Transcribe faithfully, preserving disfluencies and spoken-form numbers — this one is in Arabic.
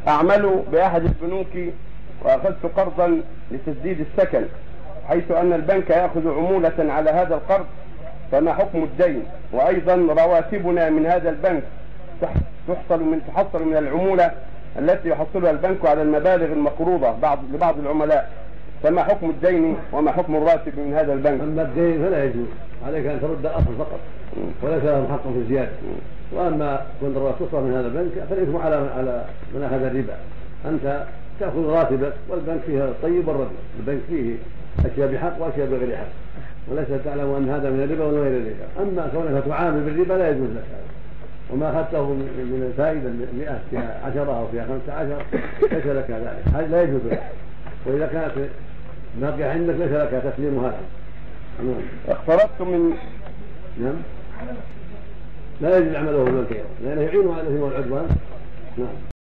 أعمل بأحد البنوك وأخذت قرضا لتسديد السكن، حيث أن البنك يأخذ عمولة على هذا القرض، فما حكم الدين؟ وأيضا رواتبنا من هذا البنك تحصل من تحصل من العمولة التي يحصلها البنك على المبالغ المقروضة بعض لبعض العملاء، فما حكم الدين وما حكم الراتب من هذا البنك؟ أما الدين فلا يجوز، عليك أن ترد الأصل فقط وليس لهم حق في الزيادة. وأما كون الراتب تصرف من هذا البنك فالإثم على على من أخذ الربا. أنت تأخذ راتبك والبنك فيها الطيب والرديء، البنك فيه أشياء بحق وأشياء بغير حق، وليس تعلم أن هذا من الربا ولا غير الربا. أما كونك تعامل بالربا لا يجوز لك هذا، وما أخذته من الفائدة مئة فيها عشرة أو فيها خمسة عشر ليس لك ذلك، هذا لا يجوز لك. وإذا كانت باقية عندك ليس لك تسليمها. نعم. اقترضت من نعم لا يجوز عمله في البنك لأنه يعين على الإثم والعدوان. نعم.